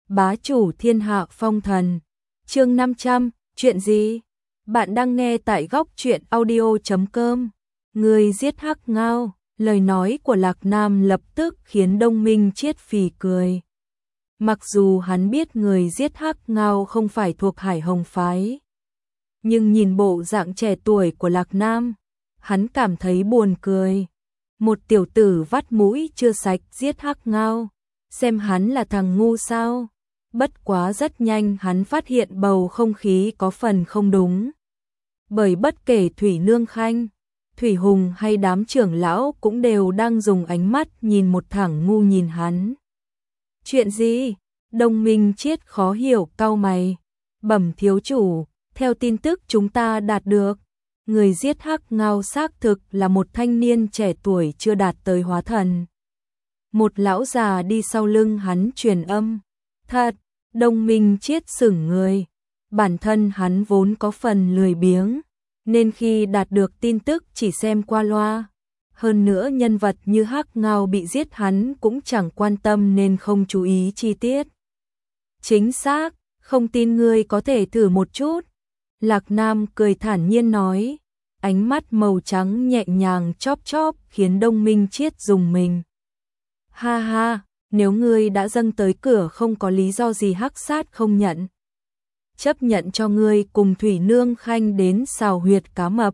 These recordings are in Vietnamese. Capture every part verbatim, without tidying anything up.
bá chủ thiên hạ phong thần. Chương năm trăm, chuyện gì? Bạn đang nghe tại góc truyện audio chấm com. Người giết Hắc Ngao, lời nói của Lạc Nam lập tức khiến Đông Minh Chiết phì cười. Mặc dù hắn biết người giết Hắc Ngao không phải thuộc Hải Hồng phái, nhưng nhìn bộ dạng trẻ tuổi của Lạc Nam, hắn cảm thấy buồn cười. Một tiểu tử vắt mũi chưa sạch giết Hắc Ngao, xem hắn là thằng ngu sao? Bất quá rất nhanh hắn phát hiện bầu không khí có phần không đúng. Bởi bất kể Thủy Nương Khanh, Thủy Hùng hay đám trưởng lão cũng đều đang dùng ánh mắt nhìn một thằng ngu nhìn hắn. Chuyện gì? Đông Minh Chiết khó hiểu cau mày. Bẩm thiếu chủ, theo tin tức chúng ta đạt được, người giết Hắc Ngao xác thực là một thanh niên trẻ tuổi chưa đạt tới hóa thần. Một lão già đi sau lưng hắn truyền âm. Thật, Đông Minh Chiết sững người. Bản thân hắn vốn có phần lười biếng, nên khi đạt được tin tức chỉ xem qua loa. Hơn nữa nhân vật như Hắc Ngao bị giết hắn cũng chẳng quan tâm nên không chú ý chi tiết. Chính xác, không tin ngươi có thể thử một chút. Lạc Nam cười thản nhiên nói, ánh mắt màu trắng nhẹ nhàng chóp chóp khiến Đông Minh Chiết rùng mình. Ha ha, nếu ngươi đã dâng tới cửa không có lý do gì Hắc Sát không nhận. Chấp nhận cho ngươi cùng Thủy Nương Khanh đến xào huyệt cá mập.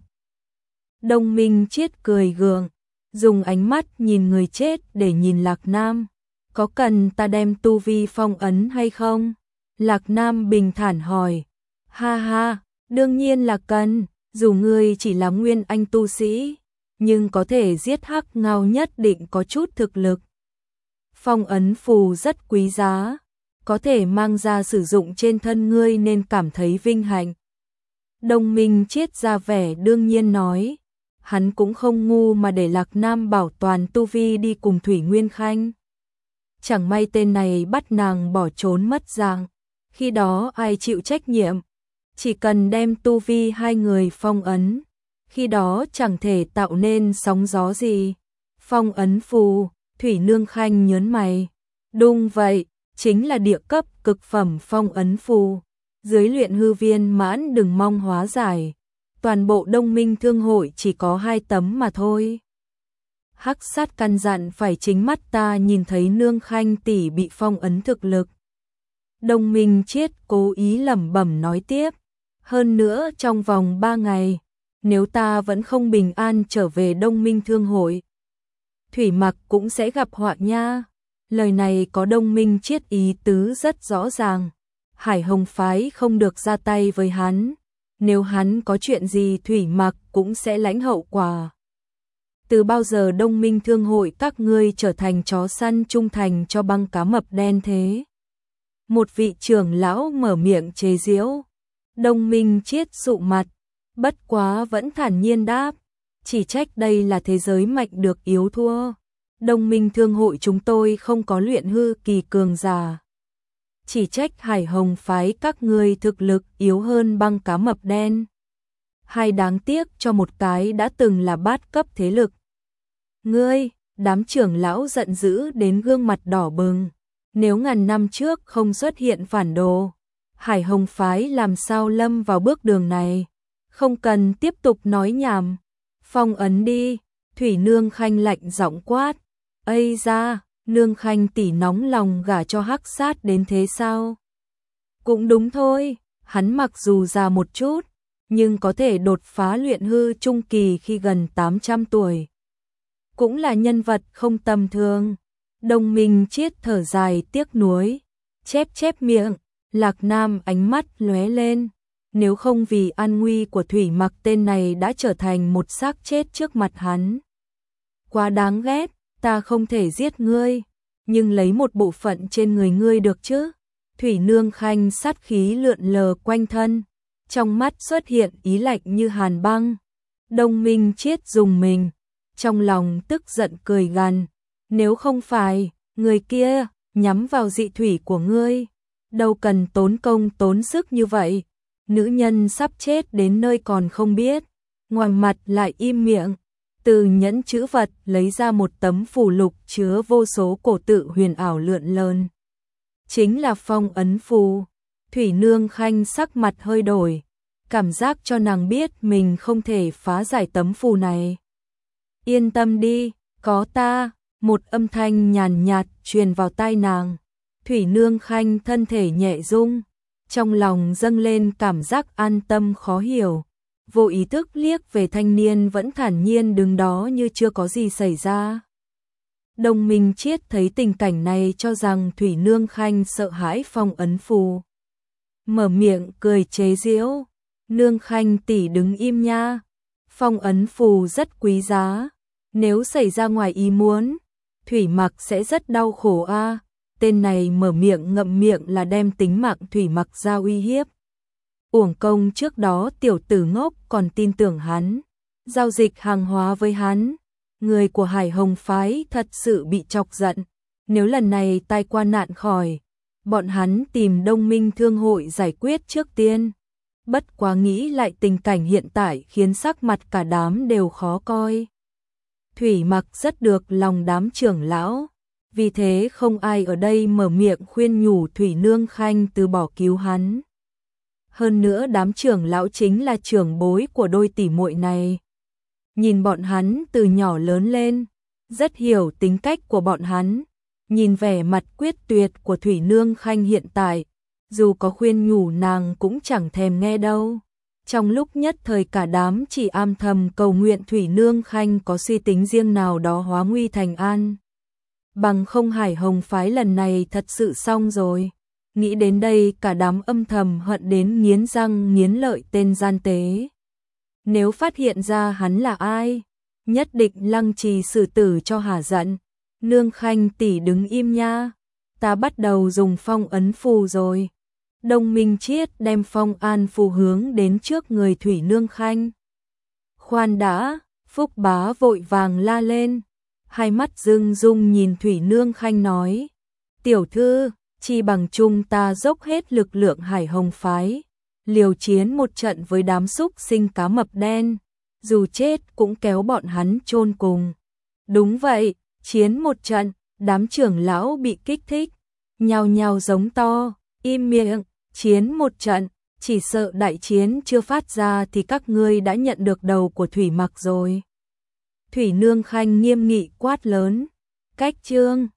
Đông Minh Chiết cười gượng, dùng ánh mắt nhìn người chết để nhìn Lạc Nam. Có cần ta đem tu vi phong ấn hay không? Lạc Nam bình thản hỏi. Ha ha, đương nhiên là cần, dù ngươi chỉ là nguyên anh tu sĩ, nhưng có thể giết Hắc Ngao nhất định có chút thực lực. Phong ấn phù rất quý giá, có thể mang ra sử dụng trên thân ngươi nên cảm thấy vinh hạnh. Đông Minh Chiết ra vẻ đương nhiên nói, hắn cũng không ngu mà để Lạc Nam bảo toàn tu vi đi cùng Thủy Nguyên Khanh. Chẳng may tên này bắt nàng bỏ trốn mất dạng, khi đó ai chịu trách nhiệm? Chỉ cần đem tu vi hai người phong ấn, khi đó chẳng thể tạo nên sóng gió gì. Phong ấn phù, Thủy Nương Khanh nhớn mày. Đúng vậy, chính là địa cấp cực phẩm phong ấn phù. Dưới luyện hư viên mãn đừng mong hóa giải. Toàn bộ Đông Minh Thương hội chỉ có hai tấm mà thôi. Hắc Sát căn dặn phải chính mắt ta nhìn thấy Nương Khanh tỷ bị phong ấn thực lực. Đông Minh Chiết cố ý lẩm bẩm nói tiếp. Hơn nữa trong vòng ba ngày, nếu ta vẫn không bình an trở về Đông Minh Thương hội, Thủy Mặc cũng sẽ gặp họa nha. Lời này có Đông Minh Chiết ý tứ rất rõ ràng. Hải Hồng phái không được ra tay với hắn. Nếu hắn có chuyện gì Thủy Mặc cũng sẽ lãnh hậu quả. Từ bao giờ Đông Minh Thương hội các ngươi trở thành chó săn trung thành cho băng cá mập đen thế? Một vị trưởng lão mở miệng chế giễu. Đông Minh Chiết sụ mặt, bất quá vẫn thản nhiên đáp, chỉ trách đây là thế giới mạnh được yếu thua. Đông Minh Thương hội chúng tôi không có luyện hư kỳ cường giả. Chỉ trách Hải Hồng phái các ngươi thực lực yếu hơn băng cá mập đen. Hay đáng tiếc cho một cái đã từng là bát cấp thế lực. Ngươi, đám trưởng lão giận dữ đến gương mặt đỏ bừng. Nếu ngàn năm trước không xuất hiện phản đồ, Hải Hồng phái làm sao lâm vào bước đường này? Không cần tiếp tục nói nhảm. Phong ấn đi, Thủy Nương Khanh lạnh giọng quát. Ây da, Nương Khanh tỷ nóng lòng gả cho Hắc Sát đến thế sao? Cũng đúng thôi, hắn mặc dù già một chút, nhưng có thể đột phá luyện hư trung kỳ khi gần tám trăm tuổi. Cũng là nhân vật không tầm thường. Đông Minh Chiết thở dài tiếc nuối, chép chép miệng. Lạc Nam ánh mắt lóe lên, nếu không vì an nguy của Thủy Mặc tên này đã trở thành một xác chết trước mặt hắn. Quá đáng ghét, ta không thể giết ngươi, nhưng lấy một bộ phận trên người ngươi được chứ? Thủy Nương Khanh sát khí lượn lờ quanh thân, trong mắt xuất hiện ý lạnh như hàn băng. Đông Minh Chiết rùng mình, trong lòng tức giận cười gằn, nếu không phải người kia nhắm vào dị thủy của ngươi, đâu cần tốn công tốn sức như vậy. Nữ nhân sắp chết đến nơi còn không biết, ngoảnh mặt lại im miệng. Từ nhẫn chữ vật lấy ra một tấm phù lục chứa vô số cổ tự huyền ảo lượn lờn. chính là phong ấn phù. Thủy Nương Khanh sắc mặt hơi đổi, cảm giác cho nàng biết mình không thể phá giải tấm phù này. Yên tâm đi, có ta, một âm thanh nhàn nhạt truyền vào tai nàng. Thủy Nương Khanh thân thể nhẹ rung, trong lòng dâng lên cảm giác an tâm khó hiểu, vô ý thức liếc về thanh niên vẫn thản nhiên đứng đó như chưa có gì xảy ra. Đồng Minh Chiết thấy tình cảnh này cho rằng Thủy Nương Khanh sợ hãi phong ấn phù. Mở miệng cười chế giễu, Nương Khanh tỷ đứng im nha, phong ấn phù rất quý giá, nếu xảy ra ngoài ý muốn, Thủy Mặc sẽ rất đau khổ a. Tên này mở miệng ngậm miệng là đem tính mạng Thủy Mặc ra uy hiếp. Uổng công trước đó tiểu tử ngốc còn tin tưởng hắn, giao dịch hàng hóa với hắn. Người của Hải Hồng phái thật sự bị chọc giận, nếu lần này tai qua nạn khỏi, bọn hắn tìm Đông Minh Thương hội giải quyết trước tiên. Bất quá nghĩ lại tình cảnh hiện tại khiến sắc mặt cả đám đều khó coi. Thủy Mặc rất được lòng đám trưởng lão, vì thế không ai ở đây mở miệng khuyên nhủ Thủy Nương Khanh từ bỏ cứu hắn. Hơn nữa đám trưởng lão chính là trưởng bối của đôi tỷ muội này. Nhìn bọn hắn từ nhỏ lớn lên, rất hiểu tính cách của bọn hắn. Nhìn vẻ mặt quyết tuyệt của Thủy Nương Khanh hiện tại, dù có khuyên nhủ nàng cũng chẳng thèm nghe đâu. Trong lúc nhất thời cả đám chỉ am thầm cầu nguyện Thủy Nương Khanh có suy tính riêng nào đó hóa nguy thành an. Bằng không Hải Hồng phái lần này thật sự xong rồi. Nghĩ đến đây cả đám âm thầm hận đến nghiến răng nghiến lợi tên gian tế. Nếu phát hiện ra hắn là ai, nhất định lăng trì xử tử cho hả giận. Nương Khanh tỷ đứng im nha, ta bắt đầu dùng phong ấn phù rồi. Đông Minh Chiết đem phong an phù hướng đến trước người Thủy Nương Khanh. Khoan đã, Phúc Bá vội vàng la lên, hai mắt rưng rung nhìn Thủy Nương Khanh nói, tiểu thư, chi bằng chung ta dốc hết lực lượng Hải Hồng phái, liều chiến một trận với đám súc sinh cá mập đen, dù chết cũng kéo bọn hắn chôn cùng. Đúng vậy, chiến một trận, đám trưởng lão bị kích thích, nhao nhao giống to, im miệng, chiến một trận, chỉ sợ đại chiến chưa phát ra thì các ngươi đã nhận được đầu của Thủy Mặc rồi. Thủy Nương Khanh nghiêm nghị quát lớn, cách chương